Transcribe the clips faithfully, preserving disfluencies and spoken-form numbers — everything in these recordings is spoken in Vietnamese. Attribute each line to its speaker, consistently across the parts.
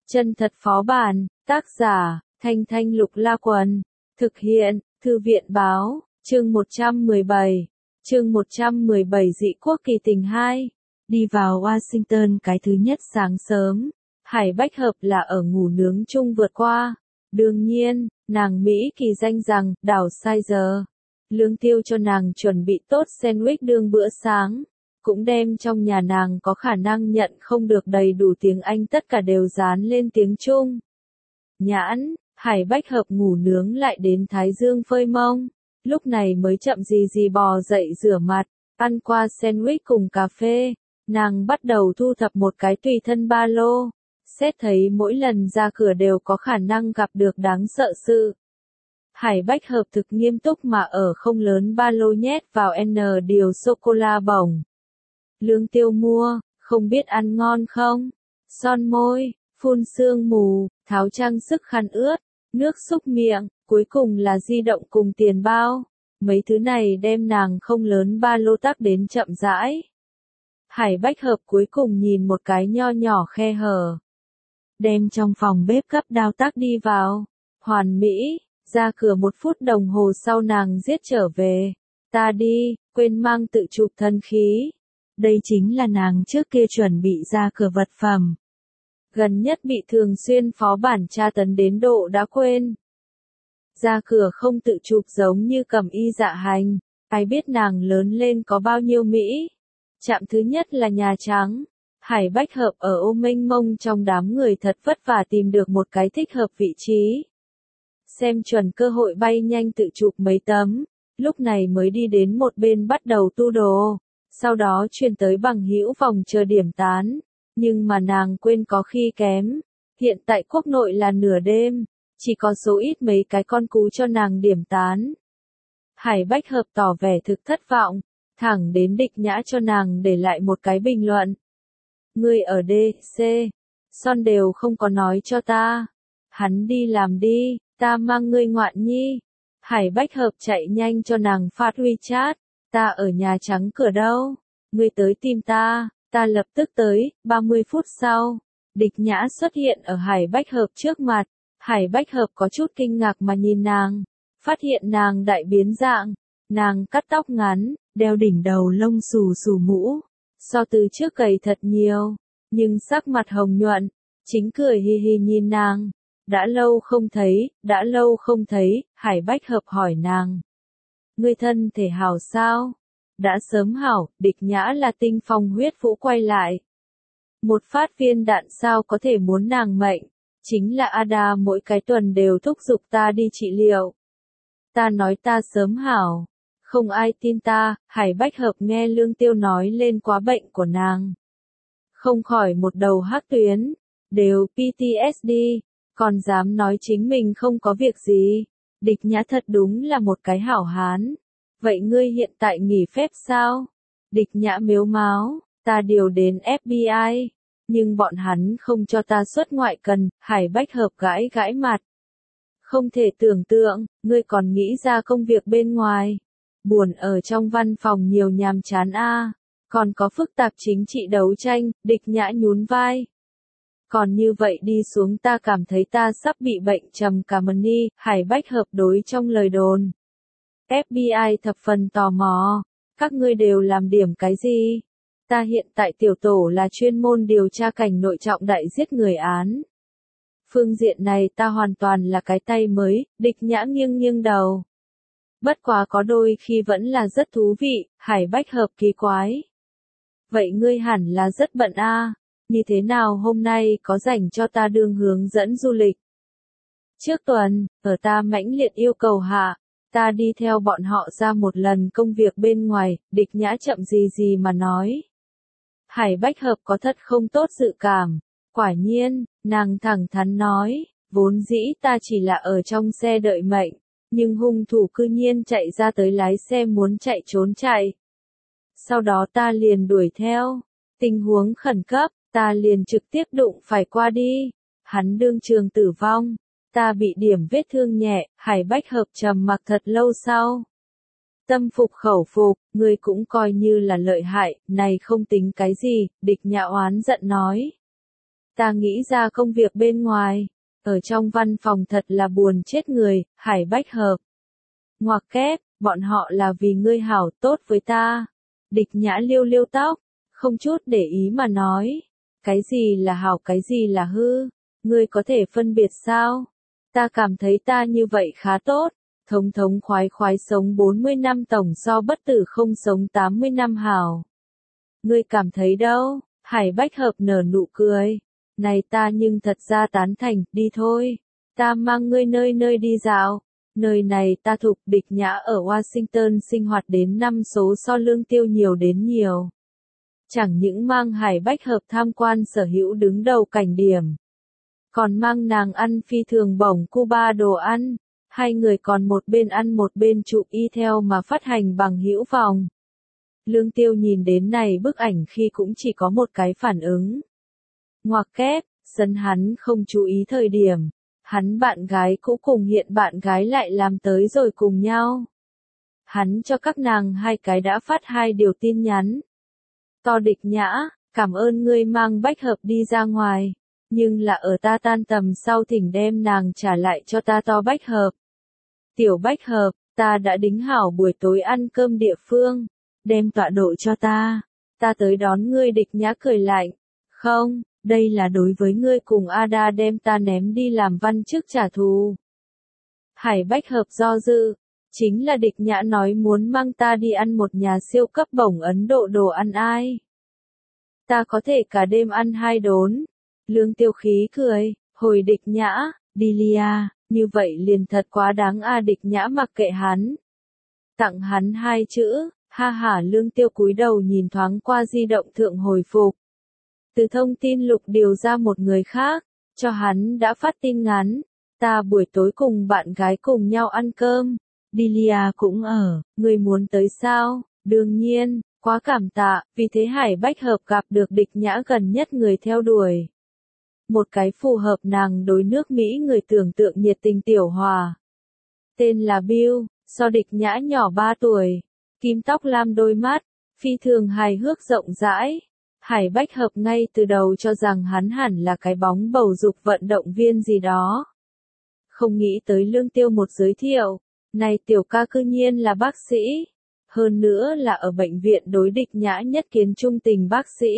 Speaker 1: Chân thật phó bản, tác giả, Thanh Thanh Lục La Quần, thực hiện, Thư viện Báo, chương một trăm mười bảy, chương một trăm mười bảy Dị quốc kỳ tình hai. Đi vào Washington cái thứ nhất sáng sớm, Hải Bách Hợp là ở ngủ nướng chung vượt qua. Đương nhiên, nàng Mỹ kỳ danh rằng, đảo sai giờ. Lương Tiêu cho nàng chuẩn bị tốt sandwich đương bữa sáng, cũng đem trong nhà nàng có khả năng nhận không được đầy đủ tiếng Anh tất cả đều dán lên tiếng Trung. Nhãn, Hải Bách Hợp ngủ nướng lại đến Thái Dương phơi mông, lúc này mới chậm gì gì bò dậy rửa mặt, ăn qua sandwich cùng cà phê, nàng bắt đầu thu thập một cái tùy thân ba lô, xét thấy mỗi lần ra cửa đều có khả năng gặp được đáng sợ sự. Hải Bách Hợp thực nghiêm túc mà ở không lớn ba lô nhét vào N điều sô-cô-la bổng. Lương Tiêu mua, không biết ăn ngon không? Son môi, phun sương mù, tháo trang sức khăn ướt, nước xúc miệng, cuối cùng là di động cùng tiền bao. Mấy thứ này đem nàng không lớn ba lô tắc đến chậm rãi. Hải Bách Hợp cuối cùng nhìn một cái nho nhỏ khe hở. Đem trong phòng bếp gấp đao tắc đi vào. Hoàn mỹ, ra cửa một phút đồng hồ sau nàng giết trở về. Ta đi, quên mang tự chụp thân khí. Đây chính là nàng trước kia chuẩn bị ra cửa vật phẩm. Gần nhất bị thường xuyên phó bản tra tấn đến độ đã quên. Ra cửa không tự chụp giống như Cẩm Y Dạ Hành, ai biết nàng lớn lên có bao nhiêu Mỹ. Trạm thứ nhất là Nhà Trắng. Hải Bách Hợp ở ô mênh mông trong đám người thật vất vả tìm được một cái thích hợp vị trí. Xem chuẩn cơ hội bay nhanh tự chụp mấy tấm, lúc này mới đi đến một bên bắt đầu tu đồ. Sau đó chuyển tới bằng hữu vòng chờ điểm tán, nhưng mà nàng quên có khi kém. Hiện tại quốc nội là nửa đêm, chỉ có số ít mấy cái con cú cho nàng điểm tán. Hải Bách Hợp tỏ vẻ thực thất vọng, thẳng đến Địch Nhã cho nàng để lại một cái bình luận. Ngươi ở D C, Son đều không có nói cho ta. Hắn đi làm đi, ta mang ngươi ngoạn nhi. Hải Bách Hợp chạy nhanh cho nàng phát WeChat. Ta ở Nhà Trắng cửa đâu? Ngươi tới tìm ta, ta lập tức tới. ba mươi phút sau, Địch Nhã xuất hiện ở Hải Bách Hợp trước mặt. Hải Bách Hợp có chút kinh ngạc mà nhìn nàng, phát hiện nàng đại biến dạng. Nàng cắt tóc ngắn, đeo đỉnh đầu lông xù xù mũ, so từ trước gầy thật nhiều, nhưng sắc mặt hồng nhuận, chính cười hi hi nhìn nàng. Đã lâu không thấy, đã lâu không thấy, Hải Bách Hợp hỏi nàng. Ngươi thân thể hảo sao? Đã sớm hảo, Địch Nhã là tinh phong huyết vũ quay lại. Một phát viên đạn sao có thể muốn nàng mệnh, chính là Ada mỗi cái tuần đều thúc giục ta đi trị liệu. Ta nói ta sớm hảo, không ai tin ta. Hải Bách Hợp nghe Lương Tiêu nói lên quá bệnh của nàng. Không khỏi một đầu hắc tuyến, đều P T S D, còn dám nói chính mình không có việc gì. Địch Nhã thật đúng là một cái hảo hán. Vậy ngươi hiện tại nghỉ phép sao? Địch Nhã mếu máo, ta điều đến F B I, nhưng bọn hắn không cho ta xuất ngoại cần. Hải Bách Hợp gãi gãi mặt. Không thể tưởng tượng, ngươi còn nghĩ ra công việc bên ngoài. Buồn ở trong văn phòng nhiều nhàm chán a, còn có phức tạp chính trị đấu tranh. Địch Nhã nhún vai. Còn như vậy đi xuống ta cảm thấy ta sắp bị bệnh trầm cảm ni. Hải Bách Hợp đối trong lời đồn. F B I thập phần tò mò, các ngươi đều làm điểm cái gì? Ta hiện tại tiểu tổ là chuyên môn điều tra cảnh nội trọng đại giết người án. Phương diện này ta hoàn toàn là cái tay mới. Địch Nhã nghiêng nghiêng đầu. Bất quá có đôi khi vẫn là rất thú vị. Hải Bách Hợp kỳ quái. Vậy ngươi hẳn là rất bận a, như thế nào hôm nay có rảnh cho ta đương hướng dẫn du lịch? Trước tuần, ở ta mãnh liệt yêu cầu hạ, ta đi theo bọn họ ra một lần công việc bên ngoài. Địch Nhã chậm gì gì mà nói. Hải Bách Hợp có thật không tốt dự cảm. Quả nhiên, nàng thẳng thắn nói, vốn dĩ ta chỉ là ở trong xe đợi mệnh, nhưng hung thủ cư nhiên chạy ra tới lái xe muốn chạy trốn chạy. Sau đó ta liền đuổi theo, tình huống khẩn cấp, ta liền trực tiếp đụng phải qua đi. Hắn đương trường tử vong, ta bị điểm vết thương nhẹ. Hải Bách Hợp trầm mặc thật lâu sau. Tâm phục khẩu phục, ngươi cũng coi như là lợi hại, này không tính cái gì. Địch Nhã oán giận nói. Ta nghĩ ra công việc bên ngoài. Ở trong văn phòng thật là buồn chết người, Hải Bách Hợp. Ngoặc kép, bọn họ là vì ngươi hảo tốt với ta. Địch Nhã liêu liêu tóc, không chút để ý mà nói. Cái gì là hảo cái gì là hư, ngươi có thể phân biệt sao? Ta cảm thấy ta như vậy khá tốt, thống thống khoái khoái sống bốn mươi năm tổng so bất tử không sống tám mươi năm hảo. Ngươi cảm thấy đâu? Hải Bách Hợp nở nụ cười. Này ta nhưng thật ra tán thành, đi thôi. Ta mang ngươi nơi nơi đi dạo. Nơi này ta thuộc Địch Nhã ở Washington sinh hoạt đến năm số so Lương Tiêu nhiều đến nhiều. Chẳng những mang Hải Bách Hợp tham quan sở hữu đứng đầu cảnh điểm. Còn mang nàng ăn phi thường bổng Cuba đồ ăn. Hai người còn một bên ăn một bên chụp y theo mà phát hành bằng hữu vòng. Lương Tiêu nhìn đến này bức ảnh khi cũng chỉ có một cái phản ứng. Ngoặc kép, sân hắn không chú ý thời điểm. Hắn bạn gái cũ cùng hiện bạn gái lại làm tới rồi cùng nhau. Hắn cho các nàng hai cái đã phát hai điều tin nhắn. To Địch Nhã, cảm ơn ngươi mang Bách Hợp đi ra ngoài. Nhưng là ở ta tan tầm sau thỉnh đem nàng trả lại cho ta To Bách Hợp. Tiểu Bách Hợp, ta đã đính hảo buổi tối ăn cơm địa phương. Đem tọa độ cho ta. Ta tới đón ngươi. Địch Nhã cười lạnh. Không, đây là đối với ngươi cùng Ada đem ta ném đi làm văn chức trả thù. Hải Bách Hợp do dự. Chính là Địch Nhã nói muốn mang ta đi ăn một nhà siêu cấp bổng Ấn Độ đồ ăn ai. Ta có thể cả đêm ăn hai đốn. Lương Tiêu khí cười, hồi Địch Nhã, đi lia, như vậy liền thật quá đáng a. Địch Nhã mặc kệ hắn. Tặng hắn hai chữ, ha hả. Lương Tiêu cúi đầu nhìn thoáng qua di động thượng hồi phục. Từ thông tin lục điều ra một người khác, cho hắn đã phát tin ngắn. Ta buổi tối cùng bạn gái cùng nhau ăn cơm. Dilia cũng ở, người muốn tới sao? Đương nhiên, quá cảm tạ, vì thế Hải Bách Hợp gặp được Địch Nhã gần nhất người theo đuổi. Một cái phù hợp nàng đối nước Mỹ người tưởng tượng nhiệt tình tiểu hòa. Tên là Bill, so Địch Nhã nhỏ ba tuổi, kim tóc lam đôi mắt, phi thường hài hước rộng rãi. Hải Bách Hợp ngay từ đầu cho rằng hắn hẳn là cái bóng bầu dục vận động viên gì đó. Không nghĩ tới Lương Tiêu một giới thiệu, này tiểu ca cư nhiên là bác sĩ. Hơn nữa là ở bệnh viện đối Địch Nhã nhất kiến trung tình bác sĩ.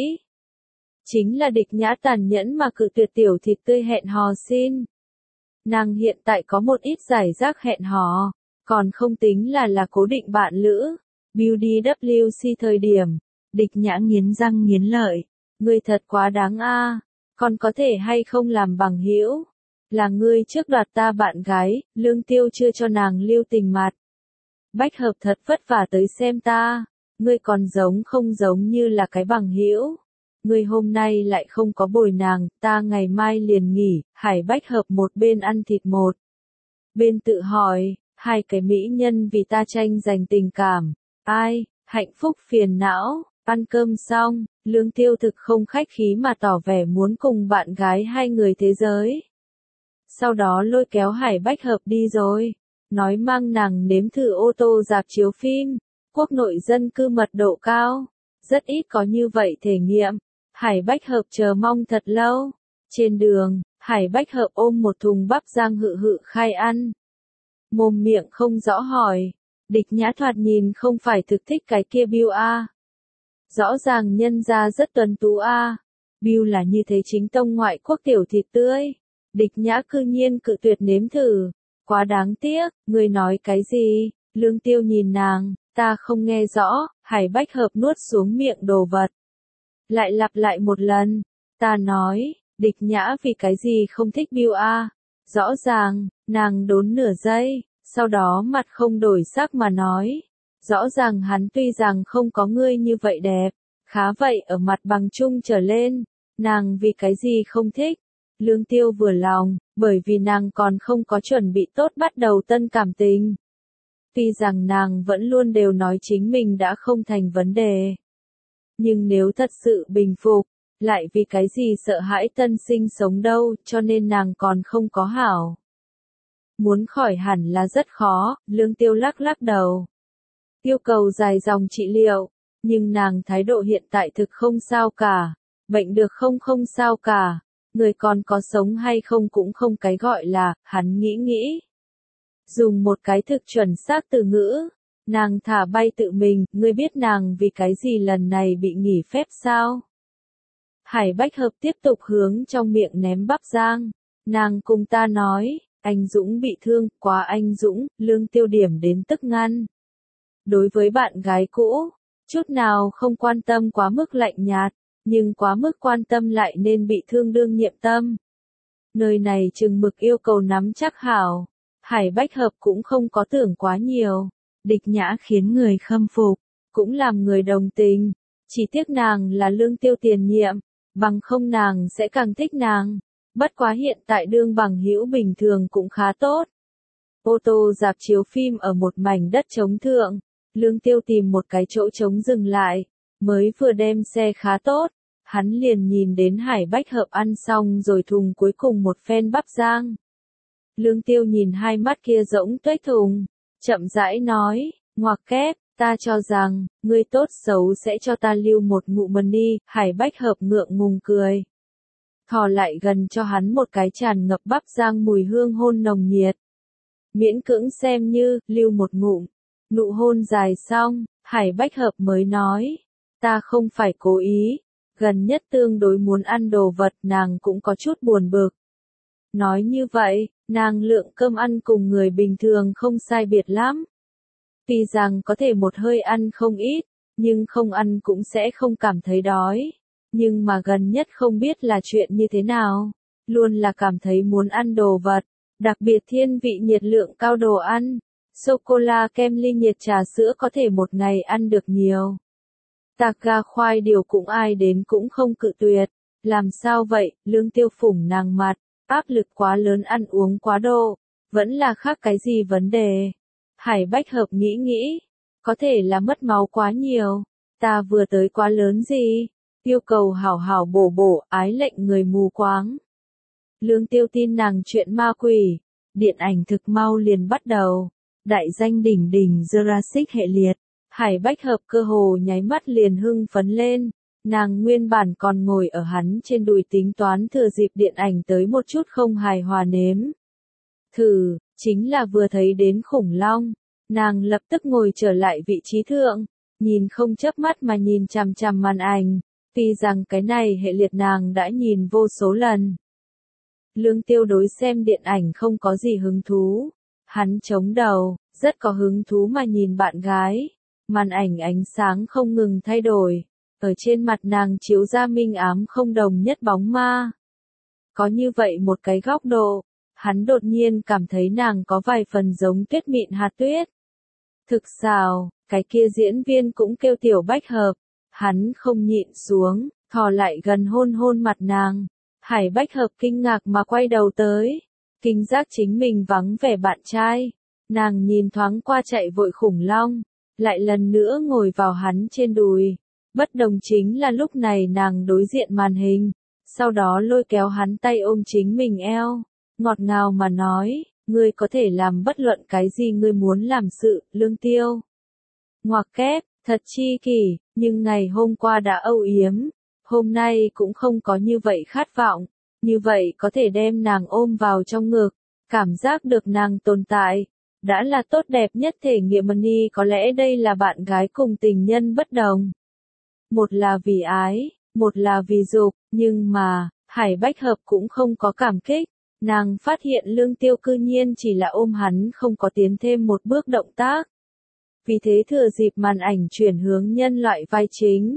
Speaker 1: Chính là Địch Nhã tàn nhẫn mà cự tuyệt tiểu thịt tươi hẹn hò xin. Nàng hiện tại có một ít giải rác hẹn hò, còn không tính là là cố định bạn lữ. Beauty W C thời điểm, Địch Nhã nghiến răng nghiến lợi, ngươi thật quá đáng a, còn có thể hay không làm bằng hữu? Là ngươi trước đoạt ta bạn gái, Lương Tiêu chưa cho nàng lưu tình mặt. Bách Hợp thật vất vả tới xem ta, ngươi còn giống không giống như là cái bằng hữu. Ngươi hôm nay lại không có bồi nàng, ta ngày mai liền nghỉ. Hải Bách Hợp một bên ăn thịt một bên tự hỏi, hai cái mỹ nhân vì ta tranh giành tình cảm, ai, hạnh phúc phiền não. Ăn cơm xong, Lương Tiêu thực không khách khí mà tỏ vẻ muốn cùng bạn gái hai người thế giới. Sau đó lôi kéo Hải Bách Hợp đi rồi, nói mang nàng nếm thử ô tô rạp chiếu phim. Quốc nội dân cư mật độ cao, rất ít có như vậy thể nghiệm. Hải Bách Hợp chờ mong thật lâu. Trên đường, Hải Bách Hợp ôm một thùng bắp rang hự hự khai ăn. Mồm miệng không rõ hỏi, Địch Nhã thoạt nhìn không phải thực thích cái kia Bill a. Rõ ràng nhân ra rất tuấn tú a. Bill là như thế chính tông ngoại quốc tiểu thịt tươi. Địch Nhã cư nhiên cự tuyệt nếm thử. Quá đáng tiếc, người nói cái gì? Lương Tiêu nhìn nàng, ta không nghe rõ. Hải Bách Hợp nuốt xuống miệng đồ vật. Lại lặp lại một lần. Ta nói, Địch Nhã vì cái gì không thích Bill a? Rõ ràng, nàng đốn nửa giây, sau đó mặt không đổi sắc mà nói. Rõ ràng hắn tuy rằng không có ngươi như vậy đẹp, khá vậy ở mặt bằng chung trở lên, nàng vì cái gì không thích. Lương Tiêu vừa lòng, bởi vì nàng còn không có chuẩn bị tốt bắt đầu tân cảm tình. Tuy rằng nàng vẫn luôn đều nói chính mình đã không thành vấn đề. Nhưng nếu thật sự bình phục, lại vì cái gì sợ hãi tân sinh sống đâu, cho nên nàng còn không có hảo. Muốn khỏi hẳn là rất khó, Lương Tiêu lắc lắc đầu. Yêu cầu dài dòng trị liệu, nhưng nàng thái độ hiện tại thực không sao cả, bệnh được không không sao cả. người còn có sống hay không cũng không cái gọi là, hắn nghĩ nghĩ. Dùng một cái thực chuẩn xác từ ngữ, nàng thả bay tự mình, ngươi biết nàng vì cái gì lần này bị nghỉ phép sao? Hải Bách Hợp tiếp tục hướng trong miệng ném bắp rang, nàng cùng ta nói, anh Dũng bị thương, quá anh Dũng, Lương Tiêu điểm đến tức ngăn. Đối với bạn gái cũ, chút nào không quan tâm quá mức lạnh nhạt, nhưng quá mức quan tâm lại nên bị thương đương nhiệm tâm. Nơi này chừng mực yêu cầu nắm chắc hảo, Hải Bách Hợp cũng không có tưởng quá nhiều, Địch Nhã khiến người khâm phục, cũng làm người đồng tình, chỉ tiếc nàng là Lương Tiêu tiền nhiệm, bằng không nàng sẽ càng thích nàng, bất quá hiện tại đương bằng hữu bình thường cũng khá tốt. Ô tô rạp chiếu phim ở một mảnh đất trống thượng, Lương Tiêu tìm một cái chỗ trống dừng lại, mới vừa đem xe khá tốt, hắn liền nhìn đến Hải Bách Hợp ăn xong rồi thùng cuối cùng một phen bắp rang. Lương Tiêu nhìn hai mắt kia rỗng tuếch thùng, chậm rãi nói, ngoặc kép, ta cho rằng, ngươi tốt xấu sẽ cho ta lưu một ngụm mần đi, Hải Bách Hợp ngượng ngùng cười. Thò lại gần cho hắn một cái tràn ngập bắp rang mùi hương hôn nồng nhiệt. Miễn cưỡng xem như, lưu một ngụm, nụ hôn dài xong, Hải Bách Hợp mới nói, ta không phải cố ý, gần nhất tương đối muốn ăn đồ vật nàng cũng có chút buồn bực. Nói như vậy, nàng lượng cơm ăn cùng người bình thường không sai biệt lắm. Tuy rằng có thể một hơi ăn không ít, nhưng không ăn cũng sẽ không cảm thấy đói. Nhưng mà gần nhất không biết là chuyện như thế nào, luôn là cảm thấy muốn ăn đồ vật, đặc biệt thiên vị nhiệt lượng cao đồ ăn. Sô-cô-la kem ly nhiệt trà sữa có thể một ngày ăn được nhiều. Tạc gà khoai điều cũng ai đến cũng không cự tuyệt. Làm sao vậy, Lương Tiêu phủng nàng mặt, áp lực quá lớn ăn uống quá độ, vẫn là khác cái gì vấn đề. Hải Bách Hợp nghĩ nghĩ, có thể là mất máu quá nhiều, ta vừa tới quá lớn gì, yêu cầu hảo hảo bổ bổ, ái lệnh người mù quáng. Lương Tiêu tin nàng chuyện ma quỷ, điện ảnh thực mau liền bắt đầu, đại danh đỉnh đỉnh Jurassic hệ liệt, Hải Bách Hợp cơ hồ nháy mắt liền hưng phấn lên, nàng nguyên bản còn ngồi ở hắn trên đùi tính toán thừa dịp điện ảnh tới một chút không hài hòa nếm. Thử, chính là vừa thấy đến khủng long, nàng lập tức ngồi trở lại vị trí thượng, nhìn không chớp mắt mà nhìn chằm chằm màn ảnh, tuy rằng cái này hệ liệt nàng đã nhìn vô số lần. Lương Tiêu đối xem điện ảnh không có gì hứng thú, hắn chống đầu, rất có hứng thú mà nhìn bạn gái, màn ảnh ánh sáng không ngừng thay đổi, ở trên mặt nàng chiếu ra minh ám không đồng nhất bóng ma. Có như vậy một cái góc độ, hắn đột nhiên cảm thấy nàng có vài phần giống tuyết mịn hạt tuyết. Thực xào, cái kia diễn viên cũng kêu Tiểu Bách Hợp, hắn không nhịn xuống, thò lại gần hôn hôn mặt nàng. Hải Bách Hợp kinh ngạc mà quay đầu tới, kinh giác chính mình vắng vẻ bạn trai, nàng nhìn thoáng qua chạy vội khủng long, lại lần nữa ngồi vào hắn trên đùi. Bất đồng chính là lúc này nàng đối diện màn hình, sau đó lôi kéo hắn tay ôm chính mình eo, ngọt ngào mà nói, ngươi có thể làm bất luận cái gì ngươi muốn làm sự, Lương Tiêu. Ngoặc kép, thật chi kỷ, nhưng ngày hôm qua đã âu yếm, hôm nay cũng không có như vậy khát vọng, như vậy có thể đem nàng ôm vào trong ngực, cảm giác được nàng tồn tại, đã là tốt đẹp nhất thể nghiệm money. Có lẽ đây là bạn gái cùng tình nhân bất đồng. Một là vì ái, một là vì dục, nhưng mà, Hải Bách Hợp cũng không có cảm kích, nàng phát hiện Lương Tiêu cư nhiên chỉ là ôm hắn không có tiến thêm một bước động tác. Vì thế thừa dịp màn ảnh chuyển hướng nhân loại vai chính,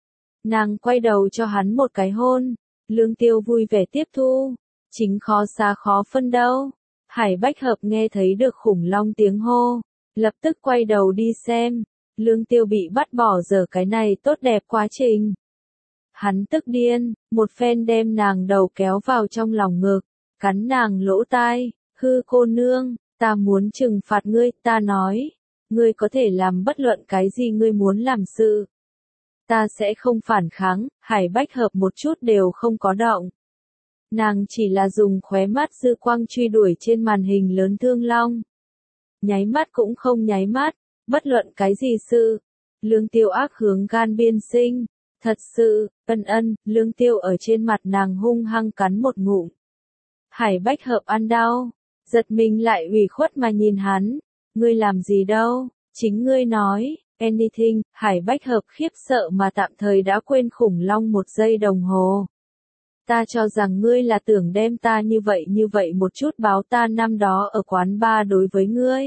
Speaker 1: nàng quay đầu cho hắn một cái hôn, Lương Tiêu vui vẻ tiếp thu, chính khó xa khó phân đâu. Hải Bách Hợp nghe thấy được khủng long tiếng hô, lập tức quay đầu đi xem, Lương Tiêu bị bắt bỏ giờ cái này tốt đẹp quá trình. Hắn tức điên, một phen đem nàng đầu kéo vào trong lòng ngực, cắn nàng lỗ tai, hư cô nương, ta muốn trừng phạt ngươi, ta nói, ngươi có thể làm bất luận cái gì ngươi muốn làm sự. Ta sẽ không phản kháng, Hải Bách Hợp một chút đều không có động. Nàng chỉ là dùng khóe mắt dư quang truy đuổi trên màn hình lớn thương long. Nháy mắt cũng không nháy mắt, bất luận cái gì sự. Lương Tiêu ác hướng gan biên sinh, Thật sự, ân ân, Lương Tiêu ở trên mặt nàng hung hăng cắn một ngụm. Hải Bách Hợp ăn đau, giật mình lại ủy khuất mà nhìn hắn, ngươi làm gì đâu, chính ngươi nói, anything, Hải Bách Hợp khiếp sợ mà tạm thời đã quên khủng long một giây đồng hồ. Ta cho rằng ngươi là tưởng đem ta như vậy như vậy một chút báo ta năm đó ở quán bar đối với ngươi.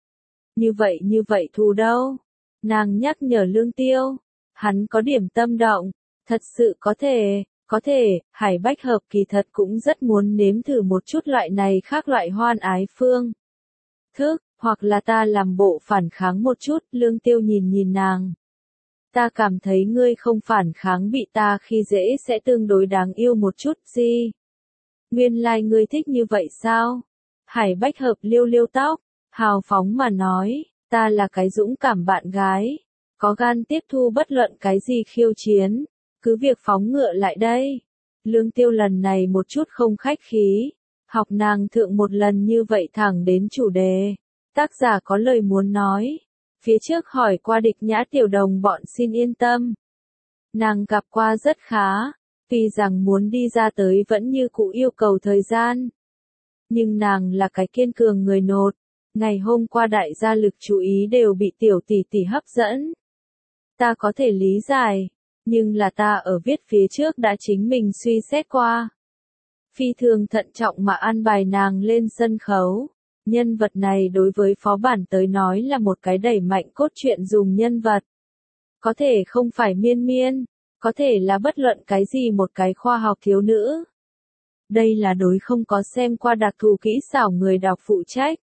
Speaker 1: Như vậy như vậy thù đâu? Nàng nhắc nhở Lương Tiêu. Hắn có điểm tâm động. Thật sự có thể, có thể, Hải Bách Hợp kỳ thật cũng rất muốn nếm thử một chút loại này khác loại hoan ái phương. Thức, hoặc là ta làm bộ phản kháng một chút, Lương Tiêu nhìn nhìn nàng. Ta cảm thấy ngươi không phản kháng bị ta khi dễ sẽ tương đối đáng yêu một chút gì. Nguyên lai like ngươi thích như vậy sao? Hải Bách Hợp liêu liêu tóc, hào phóng mà nói, ta là cái dũng cảm bạn gái, có gan tiếp thu bất luận cái gì khiêu chiến, cứ việc phóng ngựa lại đây. Lương Tiêu lần này một chút không khách khí, học nàng thượng một lần như vậy thẳng đến chủ đề. Tác giả có lời muốn nói. Phía trước hỏi qua Địch Nhã tiểu đồng bọn xin yên tâm. Nàng gặp qua rất khá, tuy rằng muốn đi ra tới vẫn như cũ yêu cầu thời gian. Nhưng nàng là cái kiên cường người nột, ngày hôm qua đại gia lực chú ý đều bị tiểu tỷ tỷ hấp dẫn. Ta có thể lý giải, nhưng là ta ở viết phía trước đã chính mình suy xét qua. Phi thường thận trọng mà an bài nàng lên sân khấu. Nhân vật này đối với phó bản tới nói là một cái đẩy mạnh cốt truyện dùng nhân vật. Có thể không phải miên miên, có thể là bất luận cái gì một cái khoa học thiếu nữ. Đây là đối không có xem qua đặc thù kỹ xảo người đọc phụ trách.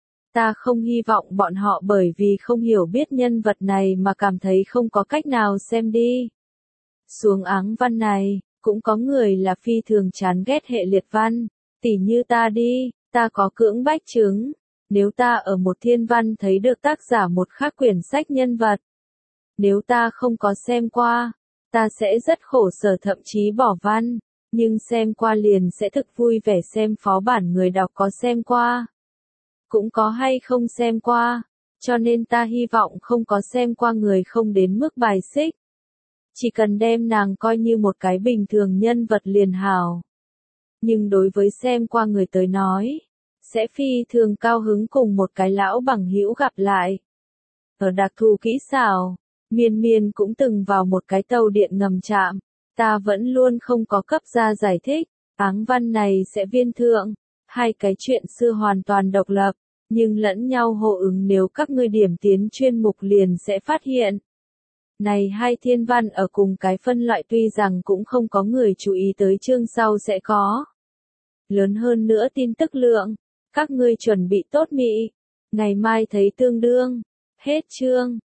Speaker 1: Ta không hy vọng bọn họ bởi vì không hiểu biết nhân vật này mà cảm thấy không có cách nào xem đi. Xuống áng văn này, cũng có người là phi thường chán ghét hệ liệt văn, tỉ như ta đi. Ta có cưỡng bách chứng, nếu ta ở một thiên văn thấy được tác giả một khác quyển sách nhân vật. Nếu ta không có xem qua, ta sẽ rất khổ sở thậm chí bỏ văn, nhưng xem qua liền sẽ thực vui vẻ xem phó bản người đọc có xem qua. Cũng có hay không xem qua, cho nên ta hy vọng không có xem qua người không đến mức bài xích. Chỉ cần đem nàng coi như một cái bình thường nhân vật liền hảo. Nhưng đối với xem qua người tới nói, sẽ phi thường cao hứng cùng một cái lão bằng hữu gặp lại. Ở đặc thù kỹ xảo, Miên Miên cũng từng vào một cái tàu điện ngầm trạm, ta vẫn luôn không có cấp ra giải thích, áng văn này sẽ viên thượng, hai cái chuyện xưa hoàn toàn độc lập, nhưng lẫn nhau hô ứng nếu các ngươi điểm tiến chuyên mục liền sẽ phát hiện. Này hai thiên văn ở cùng cái phân loại tuy rằng cũng không có người chú ý tới chương sau sẽ có. Lớn hơn nữa tin tức lượng, các ngươi chuẩn bị tốt mị, ngày mai thấy tương đương, hết chương.